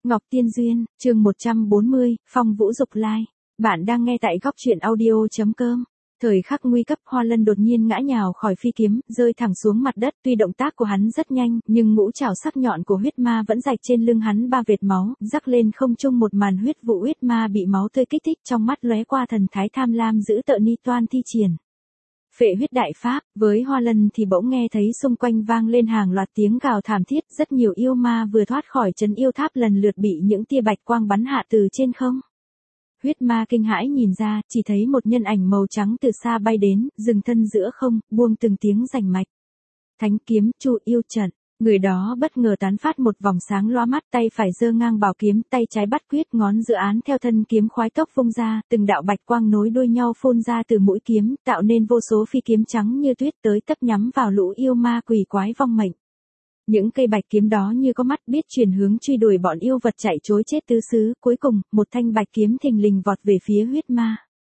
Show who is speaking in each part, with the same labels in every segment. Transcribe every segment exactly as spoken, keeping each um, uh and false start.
Speaker 1: Ngọc Tiên Duyên, chương một trăm bốn mươi, Phong Vũ Dục Lai. Bạn đang nghe tại góc truyện audio.com. Thời khắc nguy cấp, Hoa Lân đột nhiên ngã nhào khỏi phi kiếm, rơi thẳng xuống mặt đất. Tuy động tác của hắn rất nhanh, nhưng ngũ trảo sắc nhọn của huyết ma vẫn rạch trên lưng hắn ba vệt máu, rắc lên không trung một màn huyết vụ. Huyết ma bị máu tươi kích thích, trong mắt lóe qua thần thái tham lam giữ tợn ni toan thi triển phệ huyết đại pháp. Với Hoa Lân thì bỗng nghe thấy xung quanh vang lên hàng loạt tiếng gào thảm thiết, rất nhiều yêu ma vừa thoát khỏi trấn yêu tháp lần lượt bị những tia bạch quang bắn hạ từ trên không. Huyết ma kinh hãi nhìn ra, chỉ thấy một nhân ảnh màu trắng từ xa bay đến, dừng thân giữa không, buông từng tiếng rành mạch. Thánh kiếm Chu Yêu Trận. Người đó bất ngờ tán phát một vòng sáng loa mắt, tay phải giơ ngang bảo kiếm, tay trái bắt quyết, ngón giữa án theo thân kiếm khoái tốc vung ra, từng đạo bạch quang nối đuôi nhau phun ra từ mũi kiếm, tạo nên vô số phi kiếm trắng như tuyết tới tấp nhắm vào lũ yêu ma quỷ quái vong mệnh. Những cây bạch kiếm đó như có mắt, biết chuyển hướng truy đuổi bọn yêu vật chạy trối chết tứ xứ. Cuối cùng, một thanh bạch kiếm thình lình vọt về phía huyết ma.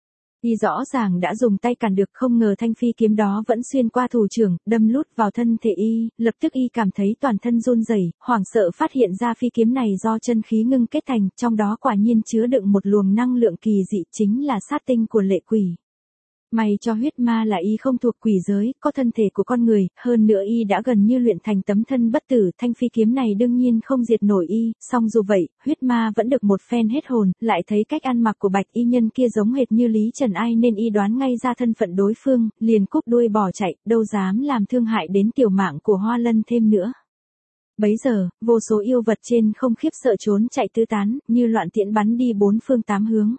Speaker 1: Y rõ ràng đã dùng tay cản được, không ngờ thanh phi kiếm đó vẫn xuyên qua thủ trưởng, đâm lút vào thân thể y. Lập tức y cảm thấy toàn thân run rẩy, hoảng sợ phát hiện ra phi kiếm này do chân khí ngưng kết thành, trong đó quả nhiên chứa đựng một luồng năng lượng kỳ dị, chính là sát tinh của lệ quỷ. May cho huyết ma là y không thuộc quỷ giới, có thân thể của con người, hơn nữa y đã gần như luyện thành tấm thân bất tử, thanh phi kiếm này đương nhiên không diệt nổi y, song dù vậy, huyết ma vẫn được một phen hết hồn, lại thấy cách ăn mặc của bạch y nhân kia giống hệt như Lý Trần Ai nên y đoán ngay ra thân phận đối phương, liền cúp đuôi bỏ chạy, đâu dám làm thương hại đến tiểu mạng của Hoa Lân thêm nữa. Bấy giờ, vô số yêu vật trên không khiếp sợ trốn chạy tứ tán, như loạn tiễn bắn đi bốn phương tám hướng.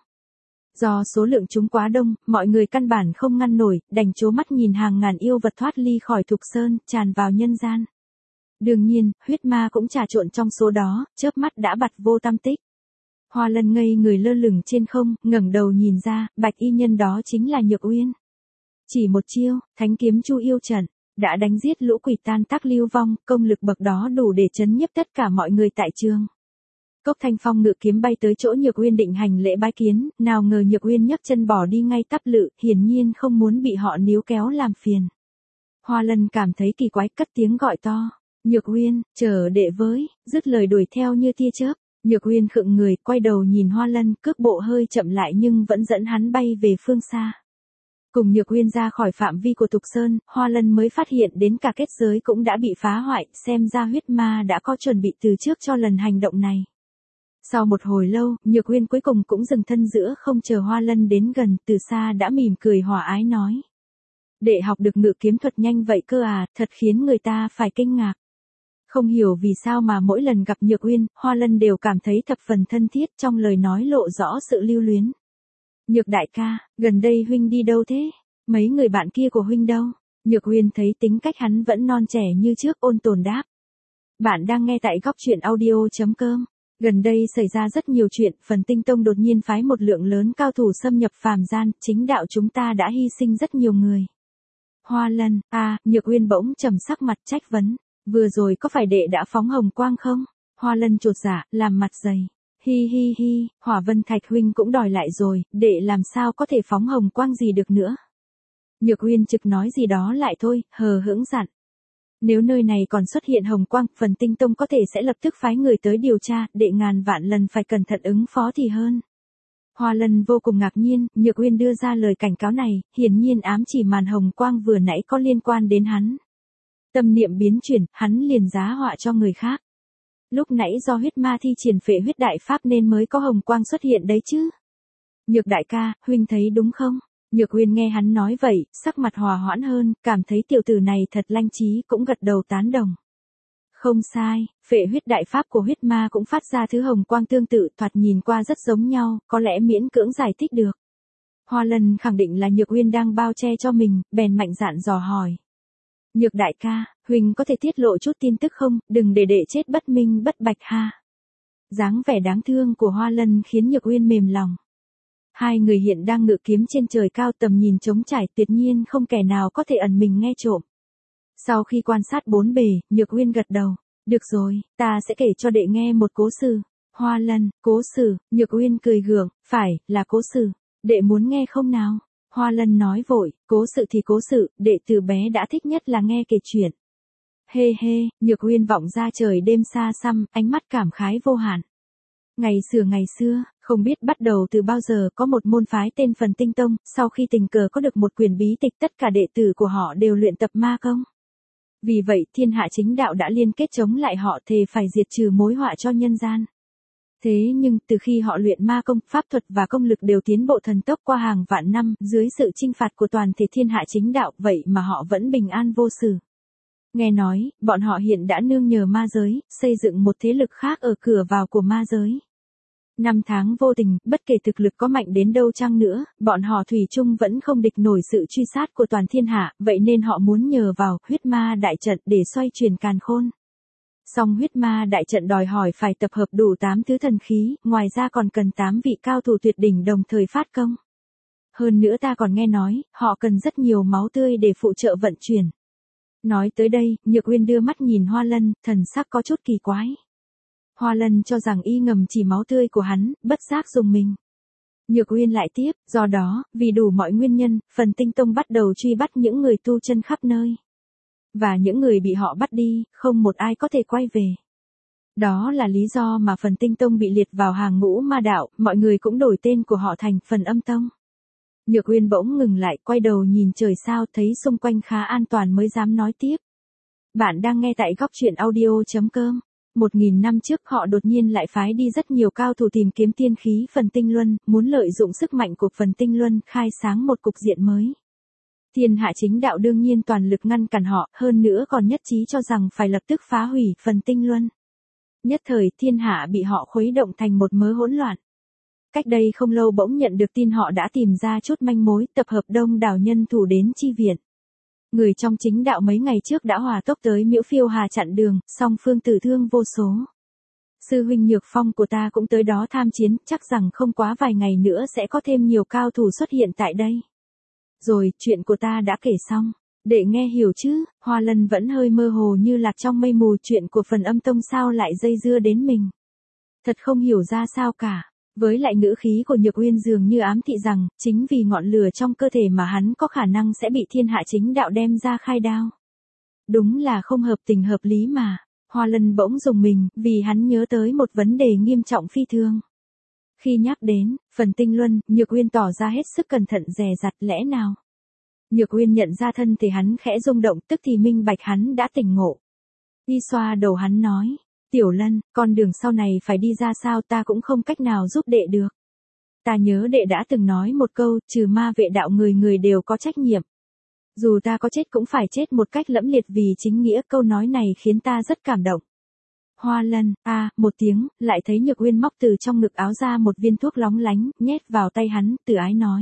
Speaker 1: Do số lượng chúng quá đông, mọi người căn bản không ngăn nổi, đành trố mắt nhìn hàng ngàn yêu vật thoát ly khỏi Thục Sơn, tràn vào nhân gian. Đương nhiên, huyết ma cũng trà trộn trong số đó, chớp mắt đã bặt vô tăm tích. Hoa Lân ngây người lơ lửng trên không, ngẩng đầu nhìn ra, bạch y nhân đó chính là Nhược Uyên. Chỉ một chiêu, thánh kiếm Chu Yêu Trận, đã đánh giết lũ quỷ tan tác lưu vong, công lực bậc đó đủ để chấn nhiếp tất cả mọi người tại trường. Cốc Thanh Phong ngự kiếm bay tới chỗ Nhược Uyên định hành lễ bái kiến, nào ngờ Nhược Uyên nhấc chân bỏ đi ngay tắp lự, hiển nhiên không muốn bị họ níu kéo làm phiền. Hoa Lân cảm thấy kỳ quái, cất tiếng gọi to, Nhược Uyên, chờ đệ với, dứt lời đuổi theo như tia chớp. Nhược Uyên khựng người, quay đầu nhìn Hoa Lân, cước bộ hơi chậm lại nhưng vẫn dẫn hắn bay về phương xa. Cùng Nhược Uyên ra khỏi phạm vi của Thục Sơn, Hoa Lân mới phát hiện đến cả kết giới cũng đã bị phá hoại, xem ra huyết ma đã có chuẩn bị từ trước cho lần hành động này. Sau một hồi lâu, Nhược Uyên cuối cùng cũng dừng thân giữa không, chờ Hoa Lân đến gần, từ xa đã mỉm cười hòa ái nói. Đệ học được ngự kiếm thuật nhanh vậy cơ à, thật khiến người ta phải kinh ngạc. Không hiểu vì sao mà mỗi lần gặp Nhược Uyên, Hoa Lân đều cảm thấy thập phần thân thiết, trong lời nói lộ rõ sự lưu luyến. Nhược đại ca, gần đây huynh đi đâu thế? Mấy người bạn kia của huynh đâu? Nhược Uyên thấy tính cách hắn vẫn non trẻ như trước, ôn tồn đáp. Bạn đang nghe tại góc truyện audio.com. Gần đây xảy ra rất nhiều chuyện, Phần Tinh Tông đột nhiên phái một lượng lớn cao thủ xâm nhập phàm gian, chính đạo chúng ta đã hy sinh rất nhiều người. Hoa Lân, à, Nhược Uyên bỗng trầm sắc mặt trách vấn, vừa rồi có phải đệ đã phóng hồng quang không? Hoa Lân chột dạ, làm mặt dày. Hi hi hi, Hỏa Vân Thạch huynh cũng đòi lại rồi, đệ làm sao có thể phóng hồng quang gì được nữa. Nhược Uyên trực nói gì đó lại thôi, hờ hững dặn. Nếu nơi này còn xuất hiện hồng quang, Phần Tinh Tông có thể sẽ lập tức phái người tới điều tra, đệ ngàn vạn lần phải cẩn thận ứng phó thì hơn. Hoa Lân vô cùng ngạc nhiên, Nhược Uyên đưa ra lời cảnh cáo này, hiển nhiên ám chỉ màn hồng quang vừa nãy có liên quan đến hắn. Tâm niệm biến chuyển, hắn liền giá họa cho người khác. Lúc nãy do huyết ma thi triển phệ huyết đại pháp nên mới có hồng quang xuất hiện đấy chứ. Nhược đại ca, huynh thấy đúng không? Nhược Uyên nghe hắn nói vậy, sắc mặt hòa hoãn hơn, cảm thấy tiểu tử này thật lanh trí, cũng gật đầu tán đồng. Không sai, phệ huyết đại pháp của huyết ma cũng phát ra thứ hồng quang tương tự, thoạt nhìn qua rất giống nhau, có lẽ miễn cưỡng giải thích được. Hoa Lân khẳng định là Nhược Uyên đang bao che cho mình, bèn mạnh dạn dò hỏi. Nhược đại ca, huynh có thể tiết lộ chút tin tức không, đừng để đệ chết bất minh bất bạch ha. Dáng vẻ đáng thương của Hoa Lân khiến Nhược Uyên mềm lòng. Hai người hiện đang ngự kiếm trên trời cao, tầm nhìn trống trải, tuyệt nhiên không kẻ nào có thể ẩn mình nghe trộm. Sau khi quan sát bốn bề, Nhược Uyên gật đầu. Được rồi, ta sẽ kể cho đệ nghe một cố sự. Hoa Lân, cố sự, Nhược Uyên cười gượng, phải, là cố sự. Đệ muốn nghe không nào? Hoa Lân nói vội, cố sự thì cố sự, đệ từ bé đã thích nhất là nghe kể chuyện. Hê hê, Nhược Uyên vọng ra trời đêm xa xăm, ánh mắt cảm khái vô hạn. Ngày xưa ngày xưa, không biết bắt đầu từ bao giờ có một môn phái tên Phần Tinh Tông, sau khi tình cờ có được một quyển bí tịch tất cả đệ tử của họ đều luyện tập ma công. Vì vậy thiên hạ chính đạo đã liên kết chống lại họ thề phải diệt trừ mối họa cho nhân gian. Thế nhưng từ khi họ luyện ma công, pháp thuật và công lực đều tiến bộ thần tốc qua hàng vạn năm, dưới sự chinh phạt của toàn thể thiên hạ chính đạo, vậy mà họ vẫn bình an vô sự. Nghe nói, bọn họ hiện đã nương nhờ ma giới, xây dựng một thế lực khác ở cửa vào của ma giới. Năm tháng vô tình, bất kể thực lực có mạnh đến đâu chăng nữa, bọn họ thủy chung vẫn không địch nổi sự truy sát của toàn thiên hạ, vậy nên họ muốn nhờ vào huyết ma đại trận để xoay chuyển càn khôn. Song huyết ma đại trận đòi hỏi phải tập hợp đủ tám thứ thần khí, ngoài ra còn cần tám vị cao thủ tuyệt đỉnh đồng thời phát công. Hơn nữa ta còn nghe nói, họ cần rất nhiều máu tươi để phụ trợ vận chuyển. Nói tới đây, Nhược Uyên đưa mắt nhìn Hoa Lân, thần sắc có chút kỳ quái. Hoa Lân cho rằng y ngầm chỉ máu tươi của hắn, bất giác dùng mình. Nhược Uyên lại tiếp, do đó, vì đủ mọi nguyên nhân, Phần Tinh Tông bắt đầu truy bắt những người tu chân khắp nơi. Và những người bị họ bắt đi, không một ai có thể quay về. Đó là lý do mà Phần Tinh Tông bị liệt vào hàng ngũ ma đạo, mọi người cũng đổi tên của họ thành Phần Âm Tông. Nhược Uyên bỗng ngừng lại, quay đầu nhìn trời sao, thấy xung quanh khá an toàn mới dám nói tiếp. Bạn đang nghe tại góc truyện audio chấm com. Một nghìn năm trước họ đột nhiên lại phái đi rất nhiều cao thủ tìm kiếm tiên khí Phần Tinh Luân, muốn lợi dụng sức mạnh của Phần Tinh Luân khai sáng một cục diện mới. Thiên hạ chính đạo đương nhiên toàn lực ngăn cản họ, hơn nữa còn nhất trí cho rằng phải lập tức phá hủy Phần Tinh Luân. Nhất thời thiên hạ bị họ khuấy động thành một mớ hỗn loạn. Cách đây không lâu bỗng nhận được tin họ đã tìm ra chút manh mối, tập hợp đông đảo nhân thủ đến chi viện. Người trong chính đạo mấy ngày trước đã hòa tốc tới Miễu Phiêu Hà chặn đường, song phương tử thương vô số. Sư huynh Nhược Phong của ta cũng tới đó tham chiến, chắc rằng không quá vài ngày nữa sẽ có thêm nhiều cao thủ xuất hiện tại đây. Rồi, chuyện của ta đã kể xong. Để nghe hiểu chứ, Hoa Lân vẫn hơi mơ hồ như lạc trong mây mù, chuyện của Phần Âm Tông sao lại dây dưa đến mình. Thật không hiểu ra sao cả. Với lại ngữ khí của Nhược Uyên dường như ám thị rằng, chính vì ngọn lửa trong cơ thể mà hắn có khả năng sẽ bị thiên hạ chính đạo đem ra khai đao. Đúng là không hợp tình hợp lý mà. Hoa Lân bỗng rùng mình, vì hắn nhớ tới một vấn đề nghiêm trọng phi thường. Khi nhắc đến Phần Tinh Luân, Nhược Uyên tỏ ra hết sức cẩn thận dè dặt, lẽ nào? Nhược Uyên nhận ra thân thể hắn khẽ rung động, tức thì minh bạch hắn đã tỉnh ngộ. Y xoa đầu hắn nói, Tiểu Lân, con đường sau này phải đi ra sao ta cũng không cách nào giúp đệ được. Ta nhớ đệ đã từng nói một câu, trừ ma vệ đạo người người đều có trách nhiệm. Dù ta có chết cũng phải chết một cách lẫm liệt vì chính nghĩa, câu nói này khiến ta rất cảm động. Hoa Lân, a, à, một tiếng, lại thấy Nhược Uyên móc từ trong ngực áo ra một viên thuốc lóng lánh, nhét vào tay hắn, từ ái nói.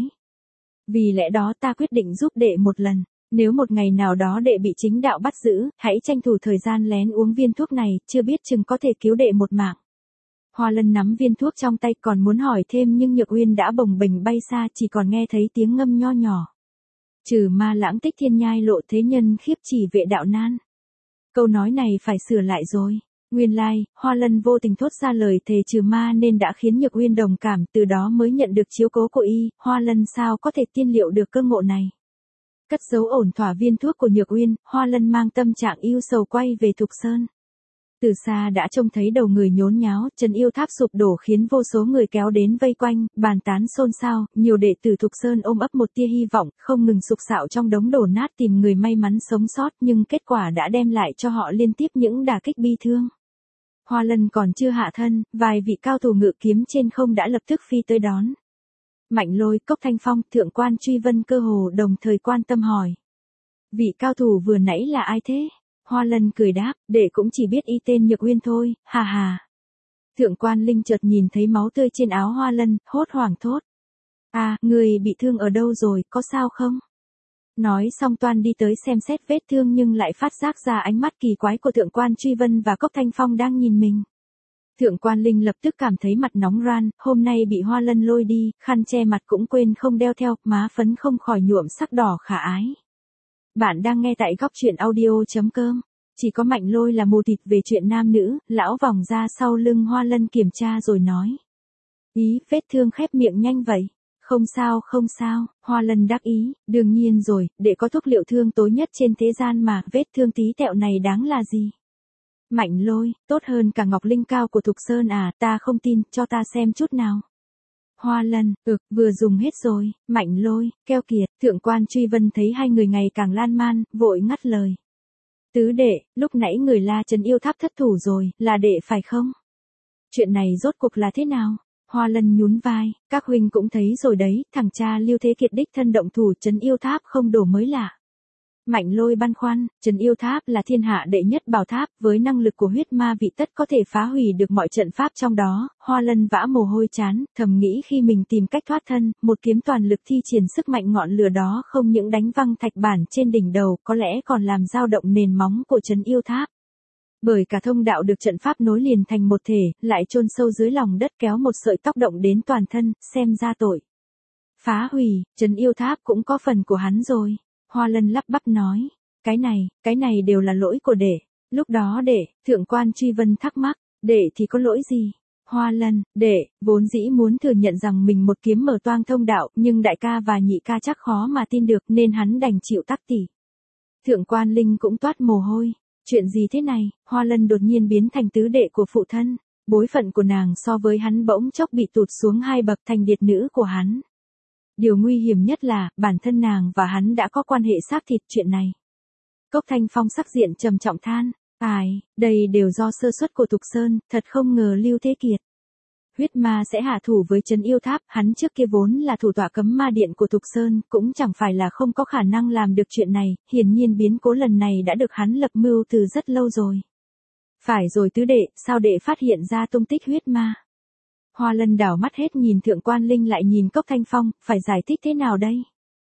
Speaker 1: Vì lẽ đó ta quyết định giúp đệ một lần. Nếu một ngày nào đó đệ bị chính đạo bắt giữ, hãy tranh thủ thời gian lén uống viên thuốc này, chưa biết chừng có thể cứu đệ một mạng. Hoa Lân nắm viên thuốc trong tay còn muốn hỏi thêm nhưng Nhược Uyên đã bồng bềnh bay xa, chỉ còn nghe thấy tiếng ngâm nho nhỏ. Trừ ma lãng tích thiên nhai lộ thế nhân khiếp chỉ vệ đạo nan. Câu nói này phải sửa lại rồi. Nguyên lai, like, Hoa Lân vô tình thốt ra lời thề trừ ma nên đã khiến Nhược Uyên đồng cảm, từ đó mới nhận được chiếu cố của y. Hoa Lân sao có thể tiên liệu được cơn ngộ này. Cất giấu ổn thỏa viên thuốc của Nhược Uyên, Hoa Lân mang tâm trạng yêu sầu quay về Thục Sơn. Từ xa đã trông thấy đầu người nhốn nháo, chân yêu tháp sụp đổ khiến vô số người kéo đến vây quanh, bàn tán xôn xao, nhiều đệ tử Thục Sơn ôm ấp một tia hy vọng, không ngừng sục sạo trong đống đổ nát tìm người may mắn sống sót, nhưng kết quả đã đem lại cho họ liên tiếp những đả kích bi thương. Hoa Lân còn chưa hạ thân, vài vị cao thủ ngự kiếm trên không đã lập tức phi tới đón. Mạnh Lôi, Cốc Thanh Phong, Thượng quan Truy Vân cơ hồ đồng thời quan tâm hỏi. Vị cao thủ vừa nãy là ai thế? Hoa Lân cười đáp, đệ cũng chỉ biết y tên Nhược Uyên thôi, hà hà. Thượng quan Linh chợt nhìn thấy máu tươi trên áo Hoa Lân, hốt hoảng thốt. À, người bị thương ở đâu rồi, có sao không? Nói xong toan đi tới xem xét vết thương nhưng lại phát giác ra ánh mắt kỳ quái của Thượng quan Truy Vân và Cốc Thanh Phong đang nhìn mình. Thượng quan Linh lập tức cảm thấy mặt nóng ran, hôm nay bị Hoa Lân lôi đi, khăn che mặt cũng quên không đeo theo, má phấn không khỏi nhuộm sắc đỏ khả ái. Bạn đang nghe tại góc truyện audio chấm com. Chỉ có Mạnh Lôi là mù tịt về chuyện nam nữ, lão vòng ra sau lưng Hoa Lân kiểm tra rồi nói. Ý, vết thương khép miệng nhanh vậy. Không sao không sao, Hoa Lân đắc ý, đương nhiên rồi, để có thuốc liệu thương tối nhất trên thế gian mà, vết thương tí tẹo này đáng là gì. Mạnh Lôi, tốt hơn cả Ngọc Linh Cao của Thục Sơn à, ta không tin, cho ta xem chút nào. Hoa Lân, ực, vừa dùng hết rồi. Mạnh Lôi, keo kiệt. Thượng quan Truy Vân thấy hai người ngày càng lan man, vội ngắt lời. Tứ đệ, lúc nãy người La Trấn yêu tháp thất thủ rồi, là đệ phải không? Chuyện này rốt cuộc là thế nào? Hoa Lân nhún vai, các huynh cũng thấy rồi đấy, thằng cha Lưu Thế Kiệt đích thân động thủ trấn yêu tháp không đổ mới lạ. Mạnh Lôi băn khoăn, trấn yêu tháp là thiên hạ đệ nhất bảo tháp, với năng lực của huyết ma vị tất có thể phá hủy được mọi trận pháp trong đó. Hoa Lân vã mồ hôi chán, thầm nghĩ khi mình tìm cách thoát thân, một kiếm toàn lực thi triển sức mạnh ngọn lửa đó không những đánh văng thạch bản trên đỉnh đầu, có lẽ còn làm dao động nền móng của trấn yêu tháp. Bởi cả thông đạo được trận pháp nối liền thành một thể, lại chôn sâu dưới lòng đất kéo một sợi tóc động đến toàn thân, xem ra tội. Phá hủy, trấn yêu tháp cũng có phần của hắn rồi. Hoa Lân lắp bắp nói, cái này, cái này đều là lỗi của đệ. Lúc đó đệ, Thượng quan Truy Vân thắc mắc, đệ thì có lỗi gì? Hoa Lân, đệ, vốn dĩ muốn thừa nhận rằng mình một kiếm mở toang thông đạo, nhưng đại ca và nhị ca chắc khó mà tin được nên hắn đành chịu tắc tỉ. Thượng quan Linh cũng toát mồ hôi. Chuyện gì thế này? Hoa Lân đột nhiên biến thành tứ đệ của phụ thân. Bối phận của nàng so với hắn bỗng chốc bị tụt xuống hai bậc thành điệt nữ của hắn. Điều nguy hiểm nhất là, bản thân nàng và hắn đã có quan hệ xác thịt chuyện này. Cốc Thanh Phong sắc diện trầm trọng than, ai, đây đều do sơ suất của Thục Sơn, thật không ngờ Lưu Thế Kiệt. Huyết ma sẽ hạ thủ với trấn yêu tháp, hắn trước kia vốn là thủ tọa cấm ma điện của Thục Sơn, cũng chẳng phải là không có khả năng làm được chuyện này, hiển nhiên biến cố lần này đã được hắn lập mưu từ rất lâu rồi. Phải rồi tứ đệ, sao đệ phát hiện ra tung tích huyết ma? Hoa Lân đảo mắt hết nhìn Thượng quan Linh lại nhìn Cốc Thanh Phong, phải giải thích thế nào đây?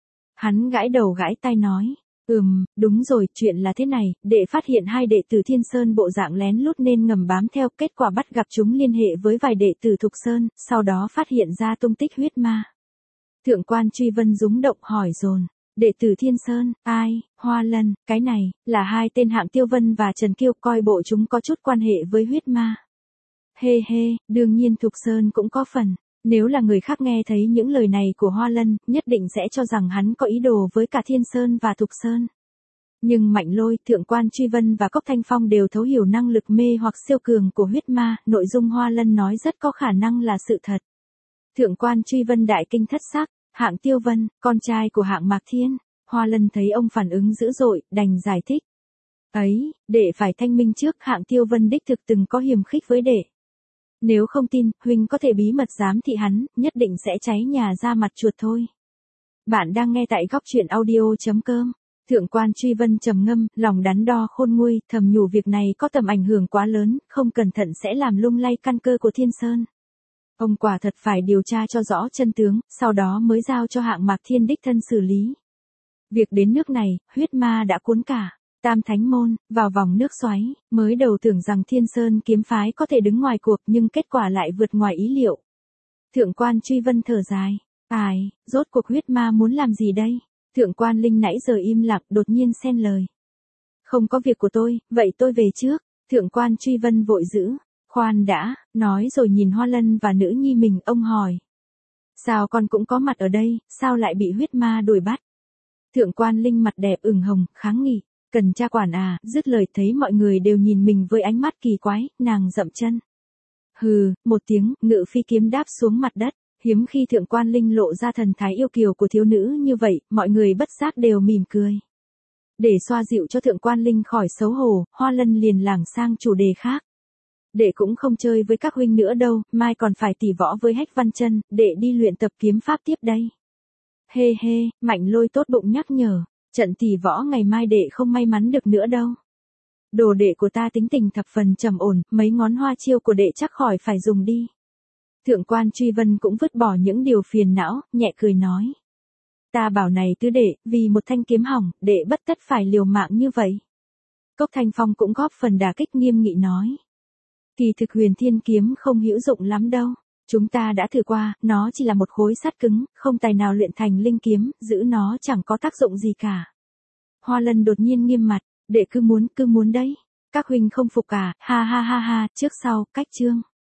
Speaker 1: Hắn gãi đầu gãi tai nói, ừm, đúng rồi, chuyện là thế này, đệ phát hiện hai đệ tử Thiên Sơn bộ dạng lén lút nên ngầm bám theo, kết quả bắt gặp chúng liên hệ với vài đệ tử Thục Sơn, sau đó phát hiện ra tung tích huyết ma. Thượng quan Truy Vân rúng động hỏi dồn, đệ tử Thiên Sơn, ai? Hoa Lân, cái này, là hai tên Hạng Tiêu Vân và Trần Kiêu, coi bộ chúng có chút quan hệ với huyết ma. Hê hê, đương nhiên Thục Sơn cũng có phần. Nếu là người khác nghe thấy những lời này của Hoa Lân, nhất định sẽ cho rằng hắn có ý đồ với cả Thiên Sơn và Thục Sơn. Nhưng Mạnh Lôi, Thượng quan Truy Vân và Cốc Thanh Phong đều thấu hiểu năng lực mê hoặc siêu cường của huyết ma, nội dung Hoa Lân nói rất có khả năng là sự thật. Thượng quan Truy Vân đại kinh thất sắc, Hạng Tiêu Vân, con trai của Hạng Mạc Thiên. Hoa Lân thấy ông phản ứng dữ dội, đành giải thích. Ấy, đệ phải thanh minh trước, Hạng Tiêu Vân đích thực từng có hiềm khích với đệ. Nếu không tin, huynh có thể bí mật giám thị hắn, nhất định sẽ cháy nhà ra mặt chuột thôi. Bạn đang nghe tại góc truyện audio chấm com. Thượng quan Truy Vân trầm ngâm, lòng đắn đo khôn nguôi, thầm nhủ việc này có tầm ảnh hưởng quá lớn, không cẩn thận sẽ làm lung lay căn cơ của Thiên Sơn. Ông quả thật phải điều tra cho rõ chân tướng, sau đó mới giao cho Hạng Mạc Thiên đích thân xử lý. Việc đến nước này, huyết ma đã cuốn cả Tam Thánh Môn vào vòng nước xoáy, mới đầu tưởng rằng Thiên Sơn kiếm phái có thể đứng ngoài cuộc nhưng kết quả lại vượt ngoài ý liệu. Thượng quan Truy Vân thở dài, ai, rốt cuộc huyết ma muốn làm gì đây? Thượng quan Linh nãy giờ im lặng, đột nhiên xen lời. Không có việc của tôi, vậy tôi về trước. Thượng quan Truy Vân vội giữ, khoan đã, nói rồi nhìn Hoa Lân và nữ nhi mình, ông hỏi. Sao con cũng có mặt ở đây, sao lại bị huyết ma đuổi bắt? Thượng quan Linh mặt đẹp ửng hồng, kháng nghị. Cần cha quản à, dứt lời thấy mọi người đều nhìn mình với ánh mắt kỳ quái, nàng dậm chân. Hừ, một tiếng, ngự phi kiếm đáp xuống mặt đất, hiếm khi Thượng quan Linh lộ ra thần thái yêu kiều của thiếu nữ như vậy, mọi người bất giác đều mỉm cười. Để xoa dịu cho Thượng quan Linh khỏi xấu hổ, Hoa Lân liền lảng sang chủ đề khác. Đệ cũng không chơi với các huynh nữa đâu, mai còn phải tỉ võ với Hách Văn Chân, đệ đi luyện tập kiếm pháp tiếp đây. Hê hê, Mạnh Lôi tốt bụng nhắc nhở. Trận tỉ võ ngày mai đệ không may mắn được nữa đâu. Đồ đệ của ta tính tình thập phần trầm ổn, mấy ngón hoa chiêu của đệ chắc khỏi phải dùng đi. Thượng quan Truy Vân cũng vứt bỏ những điều phiền não, nhẹ cười nói. Ta bảo này tứ đệ, vì một thanh kiếm hỏng, đệ bất tất phải liều mạng như vậy. Cốc Thanh Phong cũng góp phần đả kích, nghiêm nghị nói. Kỳ thực Huyền Thiên kiếm không hữu dụng lắm đâu. Chúng ta đã thử qua, nó chỉ là một khối sắt cứng, không tài nào luyện thành linh kiếm, giữ nó chẳng có tác dụng gì cả. Hoa Lân đột nhiên nghiêm mặt, đệ cứ muốn, cứ muốn đấy. Các huynh không phục à, ha ha ha ha, trước sau, cách chương.